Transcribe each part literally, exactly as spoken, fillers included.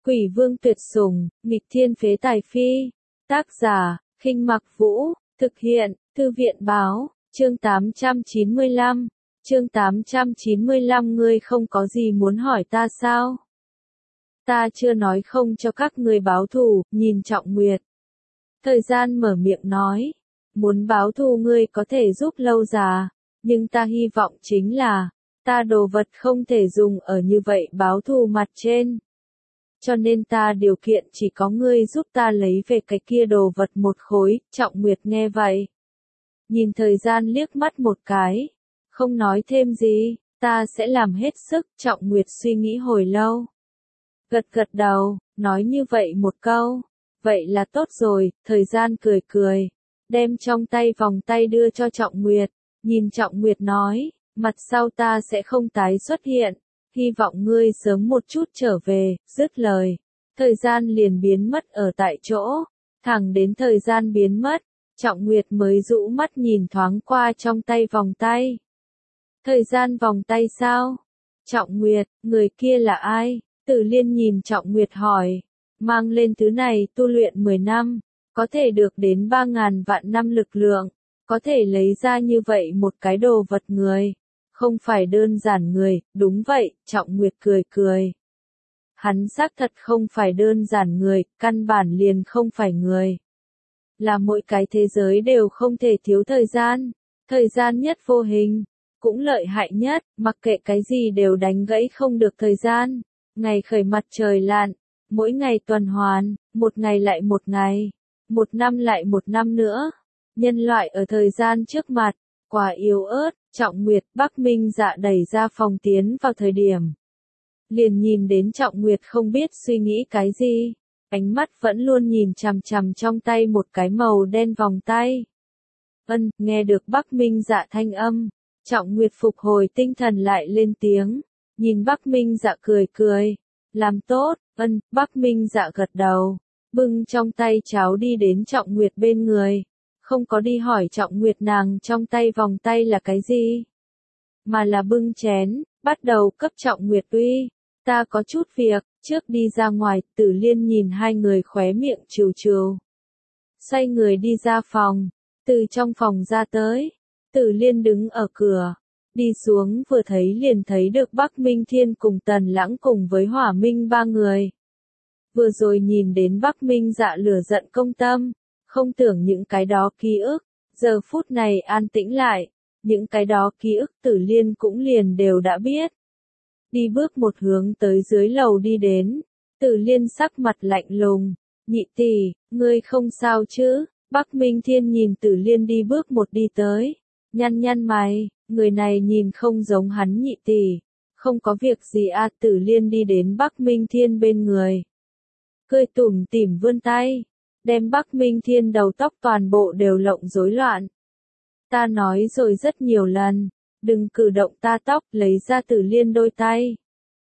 Quỷ vương tuyệt sủng, nghịch thiên phế tài phi. Tác giả, Khinh Mặc Vũ, thực hiện, Thư viện báo, chương tám trăm chín mươi lăm. Chương tám trăm chín mươi lăm Ngươi không có gì muốn hỏi ta sao? Ta chưa nói không cho các ngươi báo thù, nhìn Trọng Nguyệt. Thời gian mở miệng nói, muốn báo thù ngươi có thể giúp lâu già, nhưng ta hy vọng chính là, ta đồ vật không thể dùng ở như vậy báo thù mặt trên. Cho nên ta điều kiện chỉ có ngươi giúp ta lấy về cái kia đồ vật một khối. Trọng Nguyệt nghe vậy, nhìn thời gian liếc mắt một cái, không nói thêm gì. Ta sẽ làm hết sức. Trọng Nguyệt suy nghĩ hồi lâu, gật gật đầu, nói như vậy một câu, vậy là tốt rồi. Thời gian cười cười, đem trong tay vòng tay đưa cho Trọng Nguyệt, nhìn Trọng Nguyệt nói, mặt sau ta sẽ không tái xuất hiện, hy vọng ngươi sớm một chút trở về. Dứt lời, thời gian liền biến mất ở tại chỗ, thẳng đến thời gian biến mất, Trọng Nguyệt mới rũ mắt nhìn thoáng qua trong tay vòng tay. Thời gian vòng tay sao? Trọng Nguyệt, người kia là ai? Tử Liên nhìn Trọng Nguyệt hỏi, mang lên thứ này tu luyện mười năm, có thể được đến ba ngàn vạn năm lực lượng, có thể lấy ra như vậy một cái đồ vật người, không phải đơn giản người. Đúng vậy, Trọng Nguyệt cười cười. Hắn xác thật không phải đơn giản người, căn bản liền không phải người. Là mỗi cái thế giới đều không thể thiếu thời gian, thời gian nhất vô hình, cũng lợi hại nhất, mặc kệ cái gì đều đánh gãy không được thời gian. Ngày khởi mặt trời lặn, mỗi ngày tuần hoàn, một ngày lại một ngày, một năm lại một năm nữa. Nhân loại ở thời gian trước mặt, quá yếu ớt. Trọng Nguyệt, Bắc Minh Dạ đẩy ra phòng tiến vào thời điểm, liền nhìn đến Trọng Nguyệt không biết suy nghĩ cái gì, ánh mắt vẫn luôn nhìn chằm chằm trong tay một cái màu đen vòng tay. Ân, nghe được Bắc Minh Dạ thanh âm, Trọng Nguyệt phục hồi tinh thần lại lên tiếng, nhìn Bắc Minh Dạ cười cười, làm tốt. Ân, Bắc Minh Dạ gật đầu, bưng trong tay cháo đi đến Trọng Nguyệt bên người. Không có đi hỏi Trọng Nguyệt nàng trong tay vòng tay là cái gì, mà là bưng chén, bắt đầu cấp Trọng Nguyệt uy. Ta có chút việc, trước đi ra ngoài. Tử Liên nhìn hai người khóe miệng trừ trừ, xoay người đi ra phòng. Từ trong phòng ra tới, Tử Liên đứng ở cửa, đi xuống vừa thấy liền thấy được Bắc Minh Thiên cùng Tần Lãng cùng với Hỏa Minh ba người. Vừa rồi nhìn đến Bắc Minh Dạ lửa giận công tâm, không tưởng những cái đó ký ức, giờ phút này an tĩnh lại, những cái đó ký ức Tử Liên cũng liền đều đã biết. Đi bước một hướng tới dưới lầu đi đến, Tử Liên sắc mặt lạnh lùng, nhị tỷ, ngươi không sao chứ? Bắc Minh Thiên nhìn Tử Liên đi bước một đi tới, nhăn nhăn mày, người này nhìn không giống hắn nhị tỷ, không có việc gì à? Tử Liên đi đến Bắc Minh Thiên bên người, cười tủm tỉm vươn tay, đem Bắc Minh Thiên đầu tóc toàn bộ đều lộng rối loạn. Ta nói rồi rất nhiều lần, đừng cử động ta tóc. Lấy ra Tử Liên đôi tay.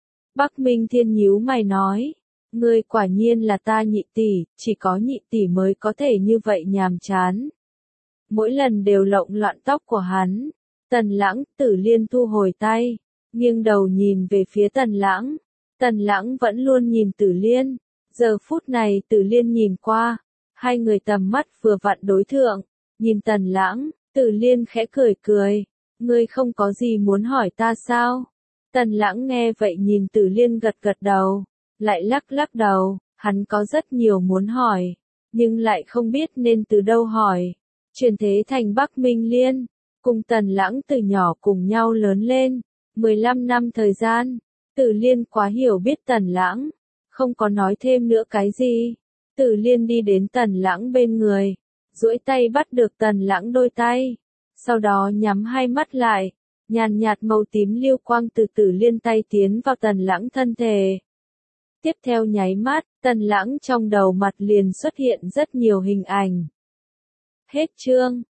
Bắc Minh Thiên nhíu mày nói, ngươi quả nhiên là ta nhị tỷ, chỉ có nhị tỷ mới có thể như vậy nhàm chán. Mỗi lần đều lộng loạn tóc của hắn. Tần Lãng, Tử Liên thu hồi tay, nghiêng đầu nhìn về phía Tần Lãng. Tần Lãng vẫn luôn nhìn Tử Liên. Giờ phút này Tử Liên nhìn qua, hai người tầm mắt vừa vặn đối thượng, nhìn Tần Lãng, Tử Liên khẽ cười cười, ngươi không có gì muốn hỏi ta sao? Tần Lãng nghe vậy nhìn Tử Liên gật gật đầu, lại lắc lắc đầu, hắn có rất nhiều muốn hỏi, nhưng lại không biết nên từ đâu hỏi. Chuyển thế thành Bắc Minh Liên, cùng Tần Lãng từ nhỏ cùng nhau lớn lên, mười lăm năm thời gian, Tử Liên quá hiểu biết Tần Lãng, không có nói thêm nữa cái gì. Tử Liên đi đến Tần Lãng bên người, duỗi tay bắt được Tần Lãng đôi tay, sau đó nhắm hai mắt lại, nhàn nhạt màu tím lưu quang từ Tử Liên tay tiến vào Tần Lãng thân thể. Tiếp theo nháy mắt, Tần Lãng trong đầu mặt liền xuất hiện rất nhiều hình ảnh. Hết chương.